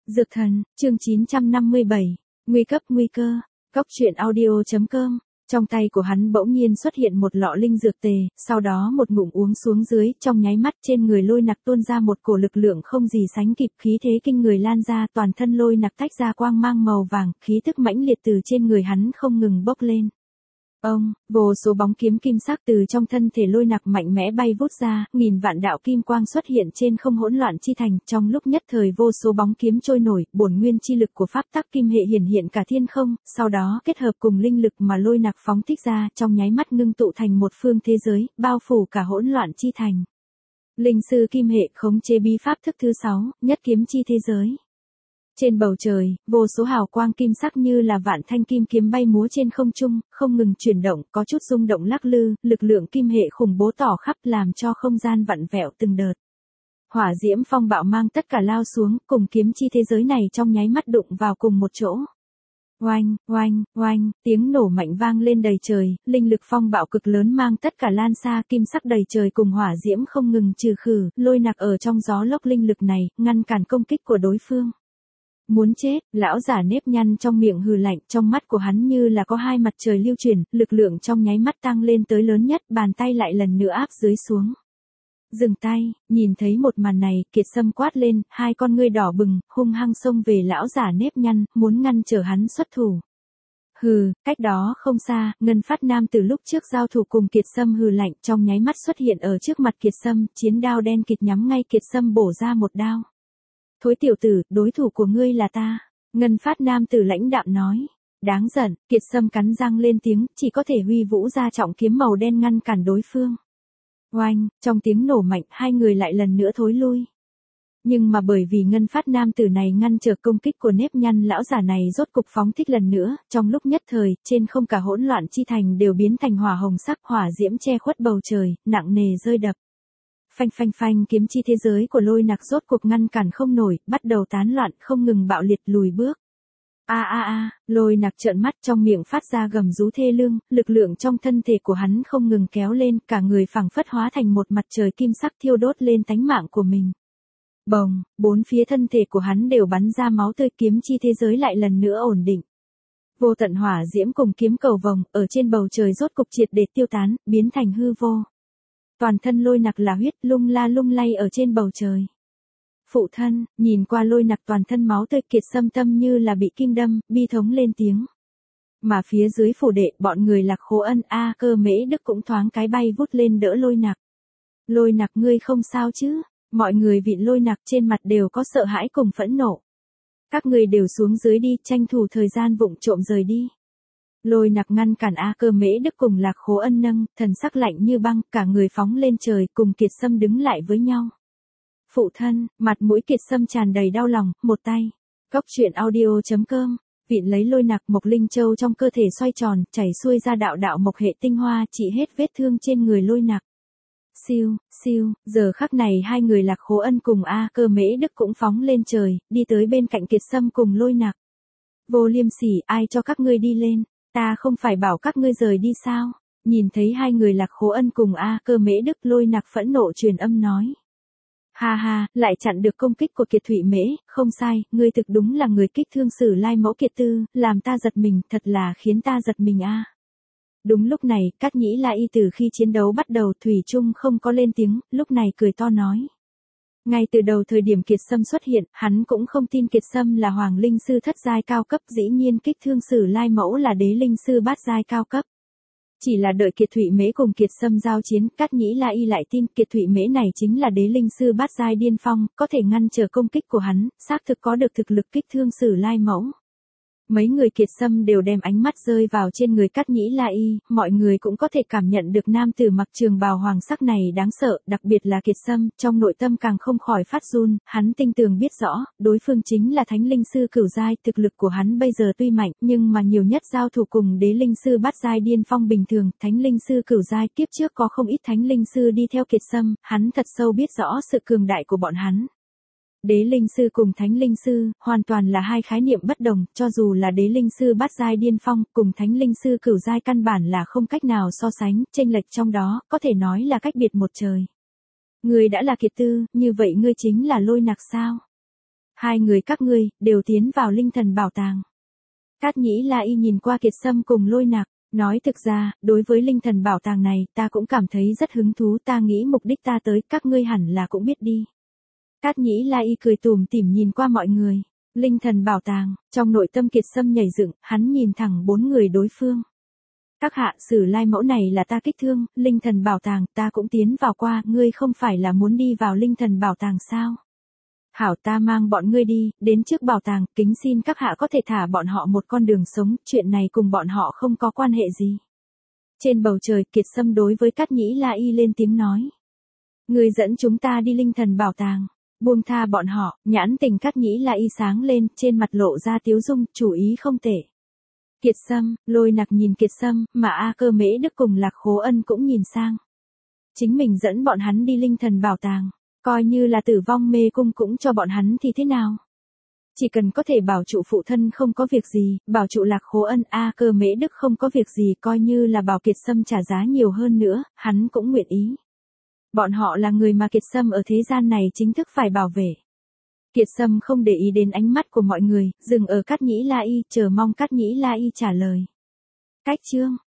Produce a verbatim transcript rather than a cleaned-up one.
Dược thần, chương chín trăm năm mươi bảy, nguy cấp nguy cơ, cóc truyện audio chấm com. Trong tay của hắn bỗng nhiên xuất hiện một lọ linh dược tề, sau đó một ngụm uống xuống dưới, trong nháy mắt trên người Lôi Nặc tuôn ra một cổ lực lượng không gì sánh kịp, khí thế kinh người lan ra, toàn thân Lôi Nặc tách ra quang mang màu vàng, khí tức mãnh liệt từ trên người hắn không ngừng bốc lên. Ông, vô số bóng kiếm kim sắc từ trong thân thể Lôi Nặc mạnh mẽ bay vút ra, nghìn vạn đạo kim quang xuất hiện trên không hỗn loạn chi thành, trong lúc nhất thời vô số bóng kiếm trôi nổi, bổn nguyên chi lực của pháp tắc kim hệ hiển hiện cả thiên không, sau đó kết hợp cùng linh lực mà Lôi Nặc phóng thích ra, trong nháy mắt ngưng tụ thành một phương thế giới, bao phủ cả hỗn loạn chi thành. Linh sư kim hệ khống chế bí pháp thức thứ sáu, nhất kiếm chi thế giới. Trên bầu trời, vô số hào quang kim sắc như là vạn thanh kim kiếm bay múa trên không trung, không ngừng chuyển động, có chút rung động lắc lư, lực lượng kim hệ khủng bố tỏ khắp làm cho không gian vặn vẹo từng đợt. Hỏa diễm phong bạo mang tất cả lao xuống, cùng kiếm chi thế giới này trong nháy mắt đụng vào cùng một chỗ. Oanh, oanh, oanh, tiếng nổ mạnh vang lên đầy trời, linh lực phong bạo cực lớn mang tất cả lan xa, kim sắc đầy trời cùng hỏa diễm không ngừng trừ khử, Lôi Nặc ở trong gió lốc linh lực này, ngăn cản công kích của đối phương. Muốn chết, lão giả nếp nhăn trong miệng hừ lạnh, trong mắt của hắn như là có hai mặt trời lưu chuyển, lực lượng trong nháy mắt tăng lên tới lớn nhất, bàn tay lại lần nữa áp dưới xuống. Dừng tay, nhìn thấy một màn này, Kiệt Sâm quát lên, hai con ngươi đỏ bừng, hung hăng xông về lão giả nếp nhăn, muốn ngăn trở hắn xuất thủ. Hừ, cách đó không xa, Ngân Phát Nam từ lúc trước giao thủ cùng Kiệt Sâm hừ lạnh, trong nháy mắt xuất hiện ở trước mặt Kiệt Sâm, chiến đao đen kịt nhắm ngay Kiệt Sâm bổ ra một đao. Thối tiểu tử, đối thủ của ngươi là ta. Ngân Phát Nam tử lãnh đạm nói. Đáng giận, Kiệt Sâm cắn răng lên tiếng, chỉ có thể huy vũ ra trọng kiếm màu đen ngăn cản đối phương. Oanh, trong tiếng nổ mạnh, hai người lại lần nữa thối lui. Nhưng mà bởi vì Ngân Phát Nam tử này ngăn trở công kích của nếp nhăn lão giả này rốt cục phóng thích lần nữa, trong lúc nhất thời, trên không cả hỗn loạn chi thành đều biến thành hỏa hồng sắc, hỏa diễm che khuất bầu trời, nặng nề rơi đập. Phanh phanh phanh, kiếm chi thế giới của Lôi Nặc rốt cuộc ngăn cản không nổi, bắt đầu tán loạn, không ngừng bạo liệt lùi bước. A a a, Lôi Nặc trợn mắt, trong miệng phát ra gầm rú thê lương, lực lượng trong thân thể của hắn không ngừng kéo lên, cả người phảng phất hóa thành một mặt trời kim sắc thiêu đốt lên tánh mạng của mình. Bồng, bốn phía thân thể của hắn đều bắn ra máu tươi, kiếm chi thế giới lại lần nữa ổn định. Vô tận hỏa diễm cùng kiếm cầu vồng, ở trên bầu trời rốt cục triệt để tiêu tán, biến thành hư vô. Toàn thân Lôi Nặc là huyết, lung la lung lay ở trên bầu trời. Phụ thân, nhìn qua Lôi Nặc toàn thân máu tươi, Kiệt Sâm tâm như là bị kim đâm, bi thống lên tiếng. Mà phía dưới phủ đệ, bọn người Lạc Khố Ân, A Cơ Mễ Đức cũng thoáng cái bay vút lên đỡ Lôi Nặc. Lôi Nặc ngươi không sao chứ? Mọi người vịn Lôi Nặc trên mặt đều có sợ hãi cùng phẫn nộ. Các người đều xuống dưới đi, tranh thủ thời gian vụng trộm rời đi. Lôi Nặc ngăn cản A Cơ Mễ Đức cùng Lạc Khố Ân nâng, thần sắc lạnh như băng, cả người phóng lên trời, cùng Kiệt Sâm đứng lại với nhau. Phụ thân, mặt mũi Kiệt Sâm tràn đầy đau lòng, một tay. Cóc truyện audio chấm com, vịn lấy Lôi Nặc, Mộc Linh Châu trong cơ thể xoay tròn, chảy xuôi ra đạo đạo mộc hệ tinh hoa, trị hết vết thương trên người Lôi Nặc. Siêu, siêu, giờ khắc này hai người Lạc Khố Ân cùng A Cơ Mễ Đức cũng phóng lên trời, đi tới bên cạnh Kiệt Sâm cùng Lôi Nặc. Vô liêm sỉ, ai cho các ngươi đi lên? Ta không phải bảo các ngươi rời đi sao? Nhìn thấy hai người Lạc Khố Ân cùng A Cơ Mễ Đức, Lôi Nặc phẫn nộ truyền âm nói. Ha ha, lại chặn được công kích của Kiệt Thụy Mễ, không sai, ngươi thực đúng là người kích thương Sử Lai Mẫu Kiệt Tư, làm ta giật mình, thật là khiến ta giật mình a. À. Đúng lúc này, Cát Nhĩ La Y từ khi chiến đấu bắt đầu thủy chung không có lên tiếng, lúc này cười to nói. Ngay từ đầu thời điểm Kiệt Sâm xuất hiện, hắn cũng không tin Kiệt Sâm là Hoàng Linh Sư thất giai cao cấp, dĩ nhiên kích thương Sử Lai Mẫu là Đế Linh Sư bát giai cao cấp. Chỉ là đợi Kiệt Thụy Mễ cùng Kiệt Sâm giao chiến, Cát Nhĩ La Y lại tin Kiệt Thụy Mễ này chính là Đế Linh Sư bát giai điên phong, có thể ngăn trở công kích của hắn, xác thực có được thực lực kích thương Sử Lai Mẫu. Mấy người Kiệt Sâm đều đem ánh mắt rơi vào trên người Cát Nhĩ La Y, mọi người cũng có thể cảm nhận được nam tử mặc trường bào hoàng sắc này đáng sợ, đặc biệt là Kiệt Sâm, trong nội tâm càng không khỏi phát run, hắn tinh tường biết rõ, đối phương chính là Thánh Linh Sư cửu giai, thực lực của hắn bây giờ tuy mạnh, nhưng mà nhiều nhất giao thủ cùng Đế Linh Sư bát giai điên phong bình thường, Thánh Linh Sư cửu giai, kiếp trước có không ít Thánh Linh Sư đi theo Kiệt Sâm, hắn thật sâu biết rõ sự cường đại của bọn hắn. Đế Linh Sư cùng Thánh Linh Sư, hoàn toàn là hai khái niệm bất đồng, cho dù là Đế Linh Sư bát giai điên phong, cùng Thánh Linh Sư cửu giai căn bản là không cách nào so sánh, chênh lệch trong đó, có thể nói là cách biệt một trời. Ngươi đã là Kiệt Tư, như vậy ngươi chính là Lôi Nặc sao? Hai người các ngươi, đều tiến vào linh thần bảo tàng. Cát Nhĩ La Y nhìn qua Kiệt Sâm cùng Lôi Nặc, nói thực ra, đối với linh thần bảo tàng này, ta cũng cảm thấy rất hứng thú, ta nghĩ mục đích ta tới, các ngươi hẳn là cũng biết đi. Cát Nhĩ La Y cười tủm tỉm nhìn qua mọi người. Linh thần bảo tàng, trong nội tâm Kiệt Sâm nhảy dựng, hắn nhìn thẳng bốn người đối phương. Các hạ, Sử Lai mẫu này là ta kích thương, linh thần bảo tàng, ta cũng tiến vào qua, ngươi không phải là muốn đi vào linh thần bảo tàng sao? Hảo, ta mang bọn ngươi đi, đến trước bảo tàng, kính xin các hạ có thể thả bọn họ một con đường sống, chuyện này cùng bọn họ không có quan hệ gì. Trên bầu trời, Kiệt Sâm đối với Cát Nhĩ La Y lên tiếng nói. Ngươi dẫn chúng ta đi linh thần bảo tàng. Buông tha bọn họ, nhãn tình Cát Nhĩ La Y sáng lên, trên mặt lộ ra tiếu dung, chủ ý không tệ. Kiệt Sâm, Lôi Nặc nhìn Kiệt Sâm, mà A Cơ Mễ Đức cùng Lạc Khố Ân cũng nhìn sang. Chính mình dẫn bọn hắn đi linh thần bảo tàng, coi như là tử vong mê cung cũng cho bọn hắn thì thế nào? Chỉ cần có thể bảo trụ phụ thân không có việc gì, bảo trụ Lạc Khố Ân A Cơ Mễ Đức không có việc gì, coi như là bảo Kiệt Sâm trả giá nhiều hơn nữa, hắn cũng nguyện ý. Bọn họ là người mà Kiệt Sâm ở thế gian này chính thức phải bảo vệ. Kiệt Sâm không để ý đến ánh mắt của mọi người, dừng ở Cát Nhĩ La Y, chờ mong Cát Nhĩ La Y trả lời. Cách chương